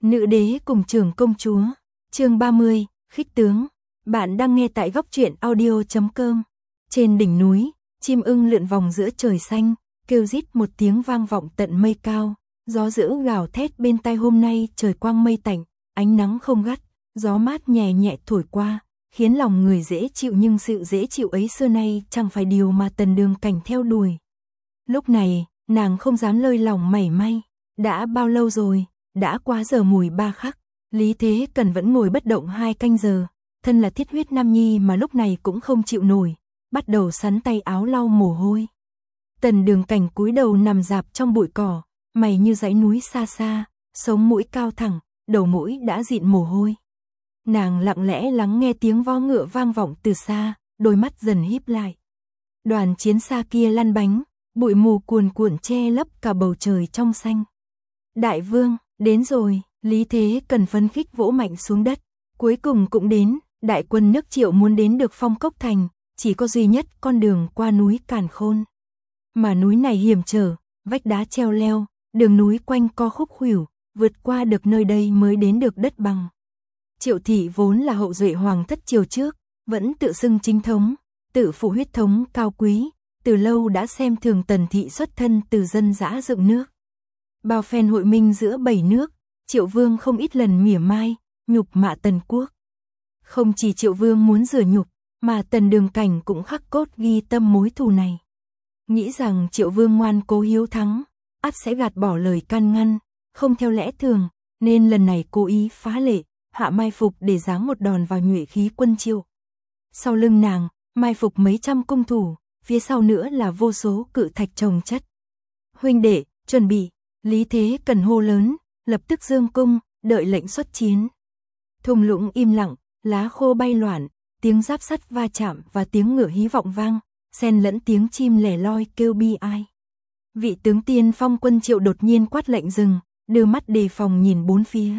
Nữ đế cùng trưởng công chúa, chương 30, khích tướng. Bạn đang nghe tại góc truyện audio.com. Trên đỉnh núi, chim ưng lượn vòng giữa trời xanh, kêu rít một tiếng vang vọng tận mây cao. Gió dữ gào thét bên tai, hôm nay trời quang mây tạnh, ánh nắng không gắt, gió mát nhẹ nhẹ thổi qua, khiến lòng người dễ chịu, nhưng sự dễ chịu ấy xưa nay chẳng phải điều mà Tần Đường Cảnh theo đuổi. Lúc này, nàng không dám lơi lỏng mảy may. Đã bao lâu rồi, đã quá giờ mùi 3 khắc, Lý Thế Cần vẫn ngồi bất động 2 canh giờ, thân là thiết huyết nam nhi mà lúc này cũng không chịu nổi, bắt đầu sắn tay áo lau mồ hôi. Tần Đường Cảnh cúi đầu nằm rạp trong bụi cỏ, mày như dãy núi xa xa, sống mũi cao thẳng, đầu mũi đã dịn mồ hôi. Nàng lặng lẽ lắng nghe tiếng vó ngựa vang vọng từ xa, đôi mắt dần híp lại. Đoàn chiến xa kia lăn bánh, bụi mù cuồn cuộn che lấp cả bầu trời trong xanh. Đại vương, đến rồi, Lý Thế Cần phấn khích vỗ mạnh xuống đất. Cuối cùng cũng đến, đại quân nước Triệu muốn đến được Phong Cốc Thành, chỉ có duy nhất con đường qua núi Càn Khôn. Mà núi này hiểm trở, vách đá treo leo, đường núi quanh co khúc khuỷu, vượt qua được nơi đây mới đến được đất bằng. Triệu thị vốn là hậu duệ hoàng thất Triều trước, vẫn tự xưng chính thống, tự phụ huyết thống cao quý, từ lâu đã xem thường Tần thị xuất thân từ dân dã dựng nước. Bao phen hội minh giữa 7 nước, Triệu Vương không ít lần mỉa mai, nhục mạ Tần quốc. Không chỉ Triệu Vương muốn rửa nhục, mà Tần Đường Cảnh cũng khắc cốt ghi tâm mối thù này. Nghĩ rằng Triệu Vương ngoan cố hiếu thắng, ắt sẽ gạt bỏ lời can ngăn, không theo lẽ thường, nên lần này cố ý phá lệ, hạ mai phục để giáng một đòn vào nhuệ khí quân Triệu. Sau lưng nàng, mai phục mấy trăm cung thủ, phía sau nữa là vô số cự thạch chồng chất. Huynh đệ, chuẩn bị. Lý Thế Cần hô lớn, lập tức dương cung, đợi lệnh xuất chiến. Thung lũng im lặng, lá khô bay loạn, tiếng giáp sắt va chạm và tiếng ngựa hí vọng vang, xen lẫn tiếng chim lẻ loi kêu bi ai. Vị tướng tiên phong quân Triệu đột nhiên quát lệnh dừng, đưa mắt đề phòng nhìn bốn phía.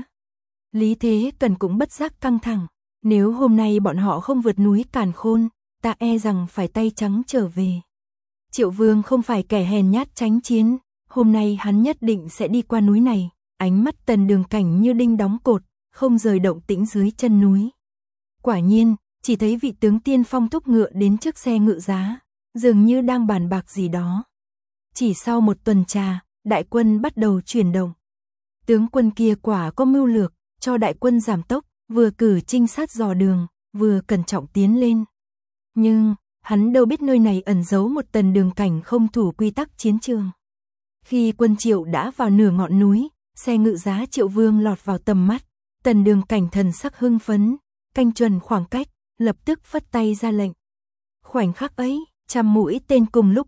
Lý Thế Cần cũng bất giác căng thẳng, nếu hôm nay bọn họ không vượt núi Càn Khôn, ta e rằng phải tay trắng trở về. Triệu Vương không phải kẻ hèn nhát tránh chiến, hôm nay hắn nhất định sẽ đi qua núi này. Ánh mắt Tần Đường Cảnh như đinh đóng cột, không rời động tĩnh dưới chân núi. Quả nhiên, chỉ thấy vị tướng tiên phong thúc ngựa đến trước xe ngự giá, dường như đang bàn bạc gì đó. Chỉ sau một tuần trà, đại quân bắt đầu chuyển động. Tướng quân kia quả có mưu lược, cho đại quân giảm tốc, vừa cử trinh sát dò đường, vừa cẩn trọng tiến lên. Nhưng, hắn đâu biết nơi này ẩn giấu một Tần Đường Cảnh không thủ quy tắc chiến trường. Khi quân Triệu đã vào nửa ngọn núi, xe ngự giá Triệu Vương lọt vào tầm mắt, Tần Đường Cảnh thần sắc hưng phấn, canh chuẩn khoảng cách, lập tức phất tay ra lệnh. Khoảnh khắc ấy, trăm mũi tên cùng lúc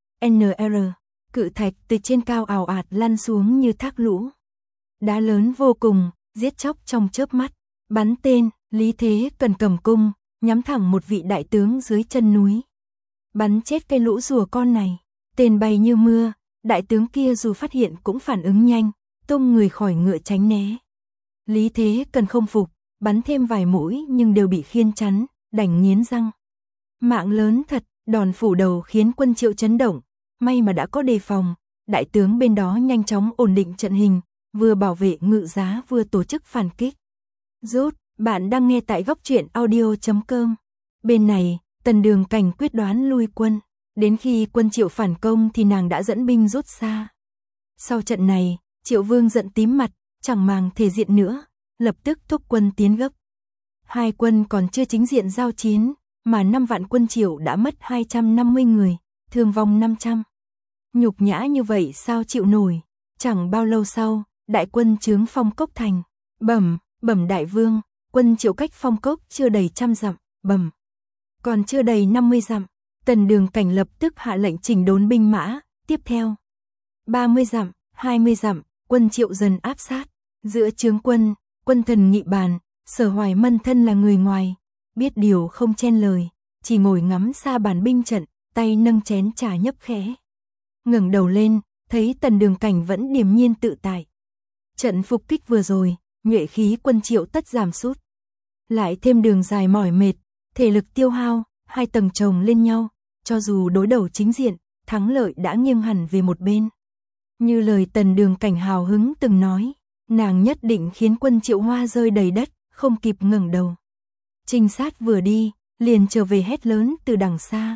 BNR, cự thạch từ trên cao ào ạt lăn xuống như thác lũ. Đá lớn vô cùng, giết chóc trong chớp mắt, bắn tên, Lý Thế Cần cầm cung, nhắm thẳng một vị đại tướng dưới chân núi. Bắn chết cây lũ rùa con này, tên bay như mưa, đại tướng kia dù phát hiện cũng phản ứng nhanh, tung người khỏi ngựa tránh né. Lý Thế Cần không phục, bắn thêm vài mũi nhưng đều bị khiên chắn, đành nghiến răng. Mạng lớn thật, đòn phủ đầu khiến quân Triệu chấn động, may mà đã có đề phòng, đại tướng bên đó nhanh chóng ổn định trận hình, vừa bảo vệ ngự giá vừa tổ chức phản kích. Rút, bạn đang nghe tại góc truyện audio.com. Bên này, Tần Đường Cảnh quyết đoán lui quân, đến khi quân Triệu phản công thì nàng đã dẫn binh rút xa. Sau trận này, Triệu Vương giận tím mặt, chẳng màng thể diện nữa, lập tức thúc quân tiến gấp. Hai quân còn chưa chính diện giao chiến, mà 5 vạn quân Triệu đã mất 250 người, thương vong 500. Nhục nhã như vậy sao chịu nổi? Chẳng bao lâu sau, đại quân chướng Phong Cốc Thành. Bẩm đại vương, quân Triệu cách Phong Cốc chưa đầy 100 dặm, còn chưa đầy 50 dặm. Tần Đường Cảnh lập tức hạ lệnh chỉnh đốn binh mã, tiếp theo 30 dặm, 20 dặm, quân Triệu dần áp sát. Giữa trướng quân, quân thần nghị bàn, Sở Hoài Mân thân là người ngoài, biết điều không chen lời, chỉ ngồi ngắm xa bàn binh trận, tay nâng chén trà nhấp khẽ. Ngẩng đầu lên, thấy Tần Đường Cảnh vẫn điềm nhiên tự tại. Trận phục kích vừa rồi, nhuệ khí quân Triệu tất giảm sút. Lại thêm đường dài mỏi mệt, thể lực tiêu hao, hai tầng chồng lên nhau, cho dù đối đầu chính diện, thắng lợi đã nghiêng hẳn về một bên. Như lời Tần Đường Cảnh hào hứng từng nói, nàng nhất định khiến quân Triệu Hoa rơi đầy đất, không kịp ngẩng đầu. Trinh sát vừa đi, liền trở về hét lớn từ đằng xa.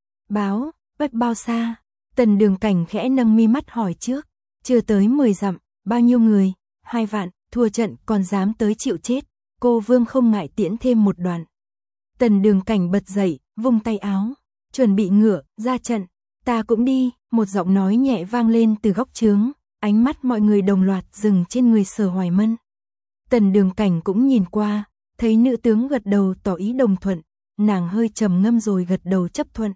Báo, bách bao xa? Tần Đường Cảnh khẽ nâng mi mắt hỏi trước. Chưa tới 10 dặm, bao nhiêu người? 2 vạn, thua trận còn dám tới chịu chết. Cô Vương không ngại tiễn thêm một đoạn. Tần Đường Cảnh bật dậy, vung tay áo, chuẩn bị ngựa, ra trận. Ta cũng đi, một giọng nói nhẹ vang lên từ góc trướng, ánh mắt mọi người đồng loạt dừng trên người Sở Hoài Mân. Tần Đường Cảnh cũng nhìn qua, thấy nữ tướng gật đầu tỏ ý đồng thuận, nàng hơi trầm ngâm rồi gật đầu chấp thuận.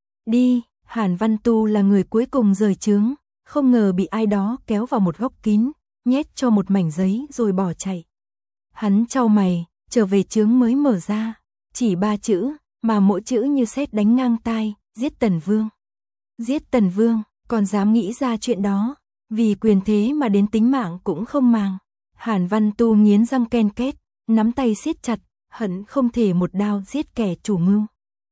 Đi, Hàn Văn Tu là người cuối cùng rời trướng, không ngờ bị ai đó kéo vào một góc kín, nhét cho một mảnh giấy rồi bỏ chạy. Hắn chau mày, trở về trướng mới mở ra, chỉ 3 chữ, mà mỗi chữ như sét đánh ngang tai, giết Tần Vương. Giết Tần Vương, còn dám nghĩ ra chuyện đó, vì quyền thế mà đến tính mạng cũng không màng. Hàn Văn Tu nghiến răng ken két, nắm tay siết chặt, hận không thể một đao giết kẻ chủ mưu.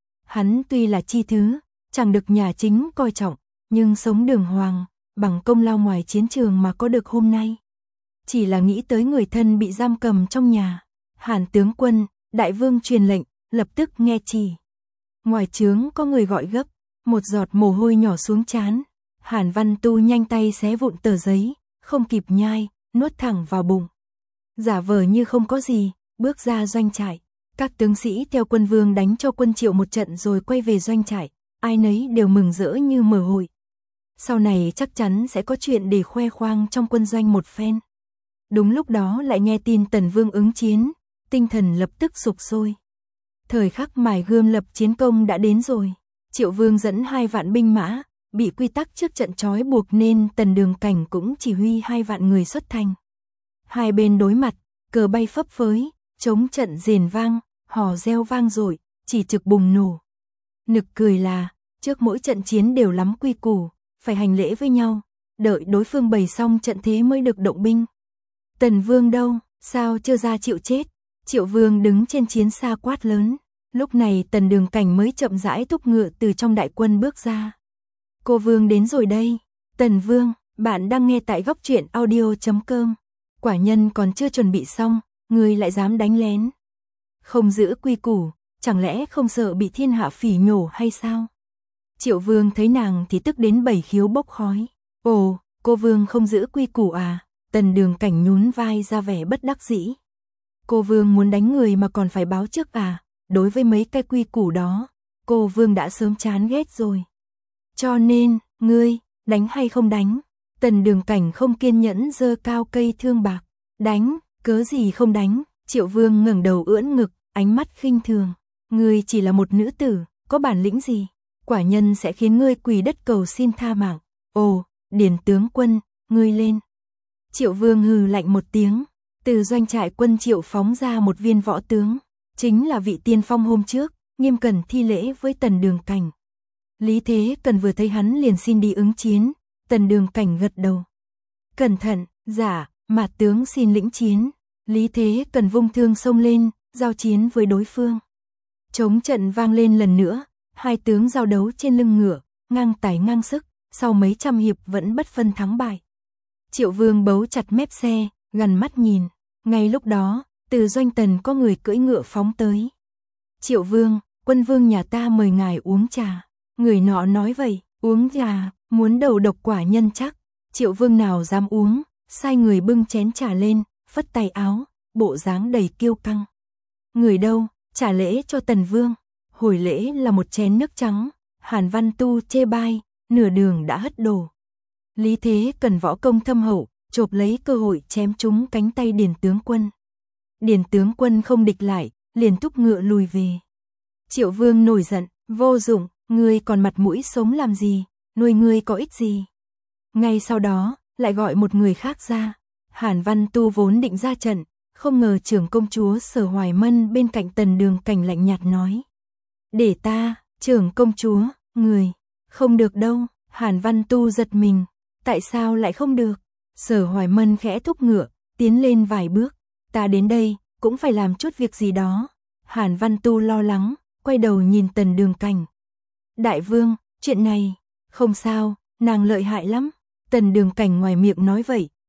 Hắn tuy là chi thứ, chẳng được nhà chính coi trọng, nhưng sống đường hoàng, bằng công lao ngoài chiến trường mà có được hôm nay. Chỉ là nghĩ tới người thân bị giam cầm trong nhà. Hàn tướng quân, đại vương truyền lệnh, lập tức nghe chỉ. Ngoài trướng có người gọi gấp, một giọt mồ hôi nhỏ xuống trán. Hàn Văn Tu nhanh tay xé vụn tờ giấy, không kịp nhai, nuốt thẳng vào bụng. Giả vờ như không có gì, bước ra doanh trại. Các tướng sĩ theo quân Vương đánh cho quân Triệu một trận rồi quay về doanh trại, ai nấy đều mừng rỡ như mở hội. Sau này chắc chắn sẽ có chuyện để khoe khoang trong quân doanh một phen. Đúng lúc đó lại nghe tin Tần Vương ứng chiến, tinh thần lập tức sục sôi. Thời khắc mài gươm lập chiến công đã đến rồi. Triệu Vương dẫn 2 vạn binh mã, bị quy tắc trước trận trói buộc nên Tần Đường Cảnh cũng chỉ huy 2 vạn người xuất thành. Hai bên đối mặt, cờ bay phấp phới, chống trận rền vang, hò reo vang dội, chỉ trực bùng nổ. Nực cười là, trước mỗi trận chiến đều lắm quy củ, phải hành lễ với nhau, đợi đối phương bày xong trận thế mới được động binh. Tần Vương đâu, sao chưa ra chịu chết? Triệu Vương đứng trên chiến xa quát lớn. Lúc này Tần Đường Cảnh mới chậm rãi thúc ngựa từ trong đại quân bước ra. Cô Vương đến rồi đây. Tần Vương, bạn đang nghe tại góc truyện audio.com. Quả nhân còn chưa chuẩn bị xong, người lại dám đánh lén. Không giữ quy củ, chẳng lẽ không sợ bị thiên hạ phỉ nhổ hay sao? Triệu Vương thấy nàng thì tức đến 7 khiếu bốc khói. Ồ, cô Vương không giữ quy củ à? Tần Đường Cảnh nhún vai ra vẻ bất đắc dĩ. Cô Vương muốn đánh người mà còn phải báo trước à? Đối với mấy cái quy củ đó, cô Vương đã sớm chán ghét rồi. Cho nên, ngươi, đánh hay không đánh? Tần Đường Cảnh không kiên nhẫn giơ cao cây thương bạc. Đánh, cớ gì không đánh? Triệu Vương ngẩng đầu ưỡn ngực, ánh mắt khinh thường. Ngươi chỉ là một nữ tử, có bản lĩnh gì? Quả nhân sẽ khiến ngươi quỳ đất cầu xin tha mạng. Ồ, Điền tướng quân, ngươi lên. Triệu Vương hừ lạnh một tiếng, từ doanh trại quân Triệu phóng ra một viên võ tướng, chính là vị tiên phong hôm trước, nghiêm cẩn thi lễ với Tần Đường Cảnh. Lý Thế Cần vừa thấy hắn liền xin đi ứng chiến, Tần Đường Cảnh gật đầu. Cẩn thận, dạ, Mạt tướng xin lĩnh chiến. Lý Thế Cần vung thương xông lên, giao chiến với đối phương. Trống trận vang lên lần nữa, hai tướng giao đấu trên lưng ngựa, ngang tài ngang sức, sau mấy trăm hiệp vẫn bất phân thắng bại. Triệu Vương bấu chặt mép xe, gần mắt nhìn. Ngay lúc đó, từ doanh Tần có người cưỡi ngựa phóng tới. Triệu Vương, quân vương nhà ta mời ngài uống trà. Người nọ nói vậy, uống trà, muốn đầu độc quả nhân chắc. Triệu Vương nào dám uống, sai người bưng chén trà lên, phất tay áo, bộ dáng đầy kiêu căng. Người đâu, trả lễ cho Tần Vương. Hồi lễ là một chén nước trắng. Hàn Văn Tu chê bai, nửa đường đã hất đổ. Lý Thế Cần võ công thâm hậu, chộp lấy cơ hội chém trúng cánh tay Điền tướng quân. Điền tướng quân không địch lại, liền thúc ngựa lùi về. Triệu Vương nổi giận, vô dụng, ngươi còn mặt mũi sống làm gì, nuôi ngươi có ích gì. Ngay sau đó, lại gọi một người khác ra. Hàn Văn Tu vốn định ra trận, không ngờ trưởng công chúa Sở Hoài Mân bên cạnh Tần Đường Cảnh lạnh nhạt nói. Để ta, trưởng công chúa, người, không được đâu. Hàn Văn Tu giật mình, tại sao lại không được? Sở Hoài Mân khẽ thúc ngựa, tiến lên vài bước. Ta đến đây, cũng phải làm chút việc gì đó. Hàn Văn Tu lo lắng, quay đầu nhìn Tần Đường Cảnh. Đại vương, chuyện này, không sao, nàng lợi hại lắm. Tần Đường Cảnh ngoài miệng nói vậy,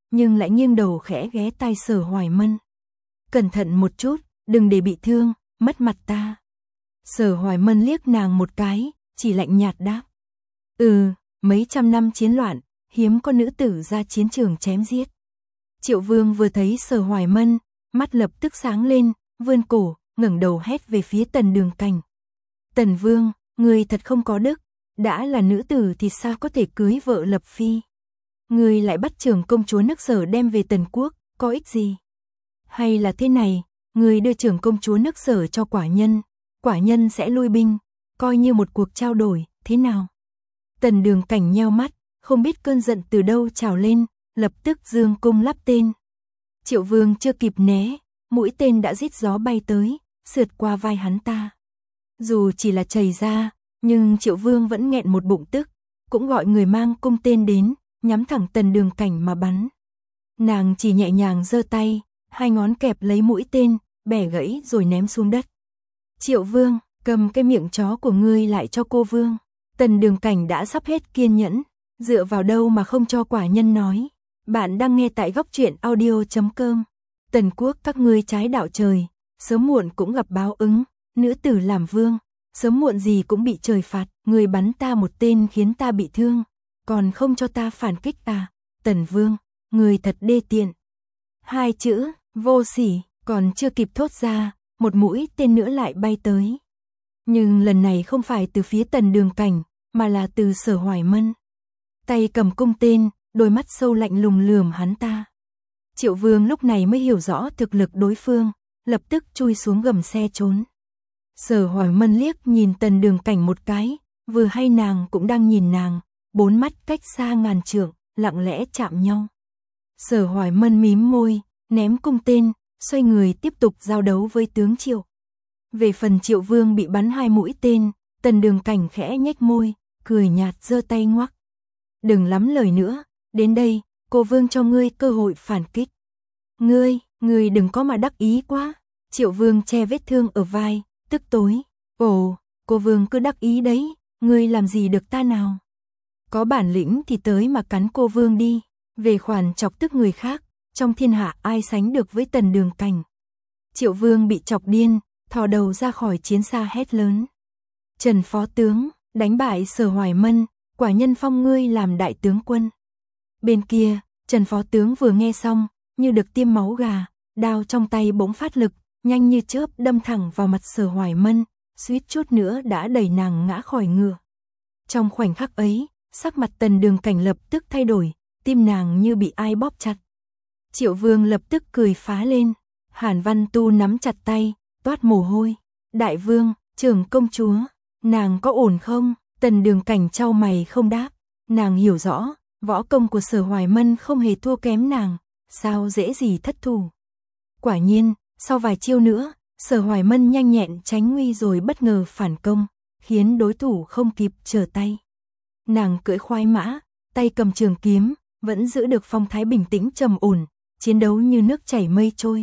nhưng lại nghiêng đầu khẽ ghé tai Sở Hoài Mân. Cẩn thận một chút, đừng để bị thương, mất mặt ta. Sở Hoài Mân liếc nàng một cái, chỉ lạnh nhạt đáp. Mấy trăm năm chiến loạn, hiếm có nữ tử ra chiến trường chém giết. Triệu Vương vừa thấy Sở Hoài Mân, mắt lập tức sáng lên, vươn cổ, ngẩng đầu hét về phía Tần Đường Cảnh. Tần Vương, ngươi thật không có đức, đã là nữ tử thì sao có thể cưới vợ lập phi? Ngươi lại bắt trưởng công chúa nước Sở đem về Tần Quốc, có ích gì? Hay là thế này, ngươi đưa trưởng công chúa nước Sở cho quả nhân sẽ lui binh, coi như một cuộc trao đổi, thế nào? Tần Đường Cảnh nheo mắt, không biết cơn giận từ đâu trào lên, lập tức dương cung lắp tên. Triệu Vương chưa kịp né, mũi tên đã rít gió bay tới, sượt qua vai hắn ta. Dù chỉ là chày ra, nhưng Triệu Vương vẫn nghẹn một bụng tức, cũng gọi người mang cung tên đến, nhắm thẳng Tần Đường Cảnh mà bắn. Nàng chỉ nhẹ nhàng giơ tay, hai ngón kẹp lấy mũi tên, bẻ gãy rồi ném xuống đất. Triệu Vương, cầm cái miệng chó của ngươi lại cho cô Vương. Tần Đường Cảnh đã sắp hết kiên nhẫn, dựa vào đâu mà không cho quả nhân nói. Bạn đang nghe tại góc truyện audio.com. Tần Quốc các ngươi trái đạo trời, sớm muộn cũng gặp báo ứng, nữ tử làm vương, sớm muộn gì cũng bị trời phạt, người bắn ta một tên khiến ta bị thương, còn không cho ta phản kích ta. Tần Vương, người thật đê tiện. Hai chữ, vô sỉ, còn chưa kịp thốt ra, một mũi tên nữa lại bay tới. Nhưng lần này không phải từ phía Tần Đường Cảnh, mà là từ Sở Hoài Mân. Tay cầm cung tên, đôi mắt sâu lạnh lùng lườm hắn ta. Triệu Vương lúc này mới hiểu rõ thực lực đối phương, lập tức chui xuống gầm xe trốn. Sở Hoài Mân liếc nhìn Tần Đường Cảnh một cái, vừa hay nàng cũng đang nhìn nàng, bốn mắt cách xa ngàn trượng, lặng lẽ chạm nhau. Sở Hoài Mân mím môi, ném cung tên, xoay người tiếp tục giao đấu với tướng Triệu. Về phần Triệu Vương bị bắn hai mũi tên, Tần Đường Cảnh khẽ nhếch môi, cười nhạt giơ tay ngoắc. Đừng lắm lời nữa, đến đây, cô Vương cho ngươi cơ hội phản kích. Ngươi đừng có mà đắc ý quá. Triệu Vương che vết thương ở vai, tức tối. Ồ, cô Vương cứ đắc ý đấy, ngươi làm gì được ta nào? Có bản lĩnh thì tới mà cắn cô Vương đi. Về khoản chọc tức người khác, trong thiên hạ ai sánh được với Tần Đường Cảnh. Triệu Vương bị chọc điên, thò đầu ra khỏi chiến xa hét lớn. Trần Phó Tướng, đánh bại Sở Hoài Mân, quả nhân phong ngươi làm đại tướng quân. Bên kia, Trần Phó Tướng vừa nghe xong, như được tiêm máu gà, đao trong tay bỗng phát lực, nhanh như chớp đâm thẳng vào mặt Sở Hoài Mân, suýt chút nữa đã đẩy nàng ngã khỏi ngựa. Trong khoảnh khắc ấy, sắc mặt Tần Đường Cảnh lập tức thay đổi, tim nàng như bị ai bóp chặt. Triệu Vương lập tức cười phá lên, Hàn Văn Tu nắm chặt tay, toát mồ hôi. Đại Vương, trưởng công chúa, nàng có ổn không? Tần Đường Cảnh chau mày không đáp, nàng hiểu rõ, võ công của Sở Hoài Mân không hề thua kém nàng, sao dễ gì thất thủ. Quả nhiên, sau vài chiêu nữa, Sở Hoài Mân nhanh nhẹn tránh nguy rồi bất ngờ phản công, khiến đối thủ không kịp trở tay. Nàng cưỡi khoái mã, tay cầm trường kiếm, vẫn giữ được phong thái bình tĩnh trầm ổn, chiến đấu như nước chảy mây trôi.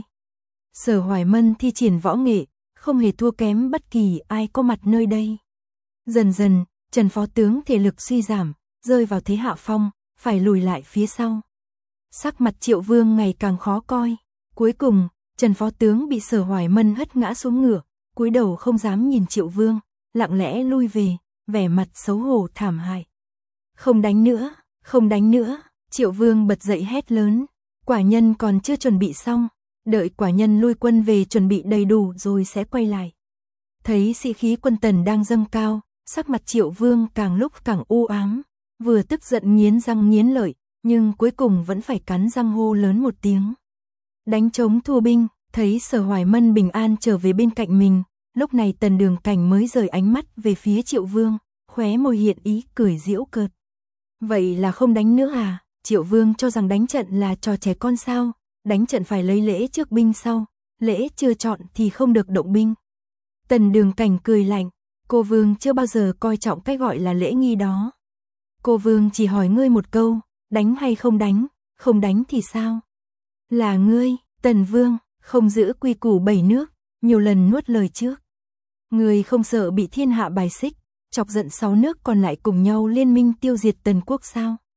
Sở Hoài Mân thi triển võ nghệ, không hề thua kém bất kỳ ai có mặt nơi đây. Dần dần, Trần Phó Tướng thể lực suy giảm, rơi vào thế hạ phong, phải lùi lại phía sau. Sắc mặt Triệu Vương ngày càng khó coi. Cuối cùng, Trần Phó Tướng bị Sở Hoài Mân hất ngã xuống ngựa, cúi đầu không dám nhìn Triệu Vương, lặng lẽ lui về, vẻ mặt xấu hổ thảm hại. Không đánh nữa, không đánh nữa. Triệu Vương bật dậy hét lớn. Quả nhân còn chưa chuẩn bị xong, đợi quả nhân lui quân về chuẩn bị đầy đủ rồi sẽ quay lại. Thấy sĩ khí quân Tần đang dâng cao, sắc mặt Triệu Vương càng lúc càng u ám, vừa tức giận nghiến răng nghiến lợi, nhưng cuối cùng vẫn phải cắn răng hô lớn một tiếng. Đánh trống thua binh, thấy Sở Hoài Mân bình an trở về bên cạnh mình, lúc này Tần Đường Cảnh mới rời ánh mắt về phía Triệu Vương, khóe môi hiện ý cười giễu cợt. Vậy là không đánh nữa à? Triệu Vương cho rằng đánh trận là trò trẻ con sao? Đánh trận phải lấy lễ trước binh sau, lễ chưa chọn thì không được động binh. Tần Đường Cảnh cười lạnh, cô Vương chưa bao giờ coi trọng cái gọi là lễ nghi đó. Cô Vương chỉ hỏi ngươi một câu, đánh hay không đánh thì sao? Là ngươi, Tần Vương, không giữ quy củ 7 nước, nhiều lần nuốt lời trước. Ngươi không sợ bị thiên hạ bài xích, chọc giận 6 nước còn lại cùng nhau liên minh tiêu diệt Tần Quốc sao?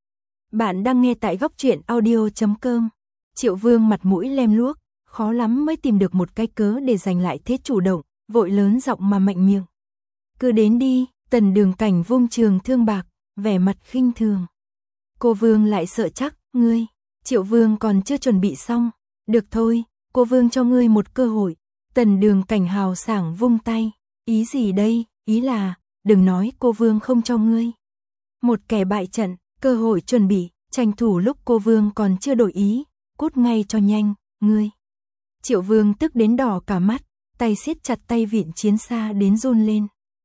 Bạn đang nghe tại góc truyện audio.com. Triệu Vương mặt mũi lem luốc, khó lắm mới tìm được một cái cớ để giành lại thế chủ động, vội lớn giọng mà mạnh miệng. Cứ đến đi, Tần Đường Cảnh vung trường thương bạc, vẻ mặt khinh thường. Cô Vương lại sợ chắc, ngươi. Triệu Vương còn chưa chuẩn bị xong. Được thôi, cô Vương cho ngươi một cơ hội. Tần Đường Cảnh hào sảng vung tay. Ý gì đây, ý là, đừng nói cô Vương không cho ngươi. Một kẻ bại trận, cơ hội chuẩn bị, tranh thủ lúc cô Vương còn chưa đổi ý, cút ngay cho nhanh, ngươi. Triệu Vương tức đến đỏ cả mắt, tay siết chặt tay vịn chiến xa đến run lên.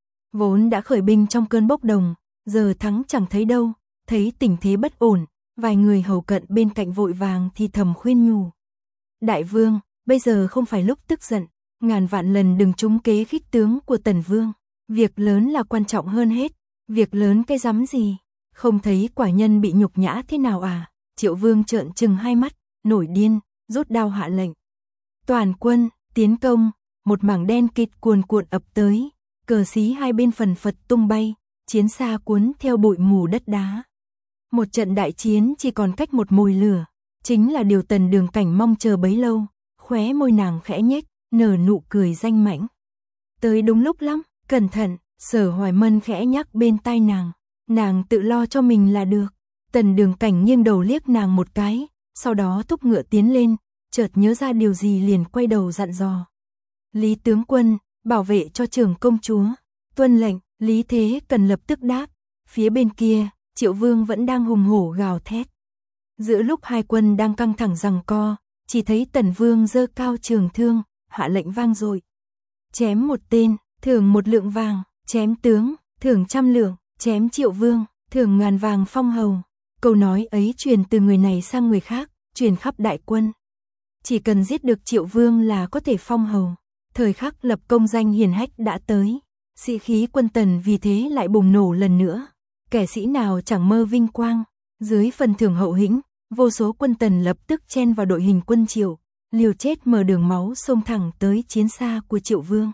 Vốn đã khởi binh trong cơn bốc đồng, giờ thắng chẳng thấy đâu, thấy tình thế bất ổn, vài người hầu cận bên cạnh vội vàng thì thầm khuyên nhủ. Đại Vương, bây giờ không phải lúc tức giận, ngàn vạn lần đừng trúng kế khích tướng của Tần Vương. Việc lớn là quan trọng hơn hết, việc lớn cái rắm gì, không thấy quả nhân bị nhục nhã thế nào à? Triệu Vương trợn trừng hai mắt, nổi điên, rút đao hạ lệnh. Toàn quân, tiến công, một mảng đen kịt cuồn cuộn ập tới, cờ xí hai bên phần phật tung bay, chiến xa cuốn theo bụi mù đất đá. Một trận đại chiến chỉ còn cách một mồi lửa, chính là điều Tần Đường Cảnh mong chờ bấy lâu, khóe môi nàng khẽ nhếch, nở nụ cười danh mãnh. Tới đúng lúc lắm, cẩn thận, Sở Hoài Mân khẽ nhắc bên tai nàng tự lo cho mình là được. Tần Đường Cảnh nghiêng đầu liếc nàng một cái, sau đó thúc ngựa tiến lên, chợt nhớ ra điều gì liền quay đầu dặn dò. Lý tướng quân, bảo vệ cho trưởng công chúa. Tuân lệnh, Lý Thế Cần lập tức đáp. Phía bên kia, Triệu Vương vẫn đang hùng hổ gào thét. Giữa lúc hai quân đang căng thẳng giằng co, chỉ thấy Tần Vương giơ cao trường thương, hạ lệnh vang dội. Chém một tên, thưởng 1 lượng vàng, chém tướng, thưởng 100 lượng, chém Triệu Vương, thưởng 1000 vàng phong hầu. Câu nói ấy truyền từ người này sang người khác, truyền khắp đại quân. Chỉ cần giết được Triệu Vương là có thể phong hầu. Thời khắc lập công danh hiển hách đã tới, sĩ khí quân Tần vì thế lại bùng nổ lần nữa. Kẻ sĩ nào chẳng mơ vinh quang, dưới phần thưởng hậu hĩnh, vô số quân Tần lập tức chen vào đội hình quân Triệu, liều chết mở đường máu xông thẳng tới chiến xa của Triệu Vương.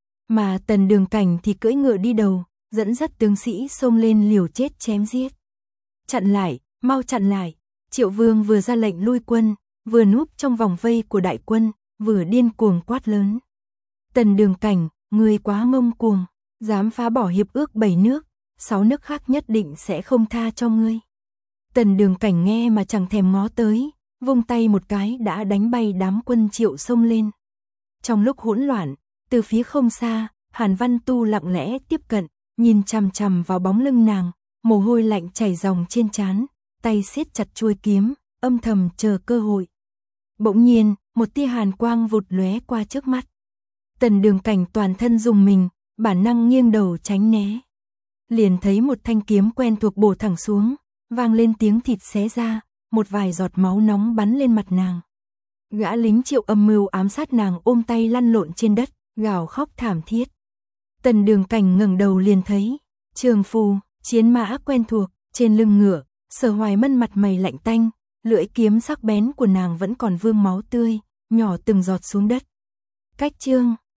Mà Tần Đường Cảnh thì cưỡi ngựa đi đầu, dẫn dắt tướng sĩ xông lên liều chết chém giết. Chặn lại, mau chặn lại. Triệu Vương vừa ra lệnh lui quân, vừa núp trong vòng vây của đại quân, vừa điên cuồng quát lớn. Tần Đường Cảnh, ngươi quá ngông cuồng, dám phá bỏ hiệp ước 7 nước, 6 nước khác nhất định sẽ không tha cho ngươi. Tần Đường Cảnh nghe mà chẳng thèm ngó tới, vung tay một cái đã đánh bay đám quân Triệu xông lên. Trong lúc hỗn loạn, từ phía không xa, Hàn Văn Tu lặng lẽ tiếp cận, nhìn chằm chằm vào bóng lưng nàng, mồ hôi lạnh chảy ròng trên trán, tay siết chặt chuôi kiếm, âm thầm chờ cơ hội. Bỗng nhiên, một tia hàn quang vụt lóe qua trước mắt. Tần Đường Cảnh toàn thân rùng mình, bản năng nghiêng đầu tránh né. Liền thấy một thanh kiếm quen thuộc bổ thẳng xuống, vang lên tiếng thịt xé ra, một vài giọt máu nóng bắn lên mặt nàng. Gã lính Triệu âm mưu ám sát nàng ôm tay lăn lộn trên đất, gào khóc thảm thiết. Tần Đường Cảnh ngẩng đầu liền thấy trường phù, chiến mã quen thuộc, trên lưng ngựa, Sở Hoài Mân mặt mày lạnh tanh, lưỡi kiếm sắc bén của nàng vẫn còn vương máu tươi, nhỏ từng giọt xuống đất. Cách chương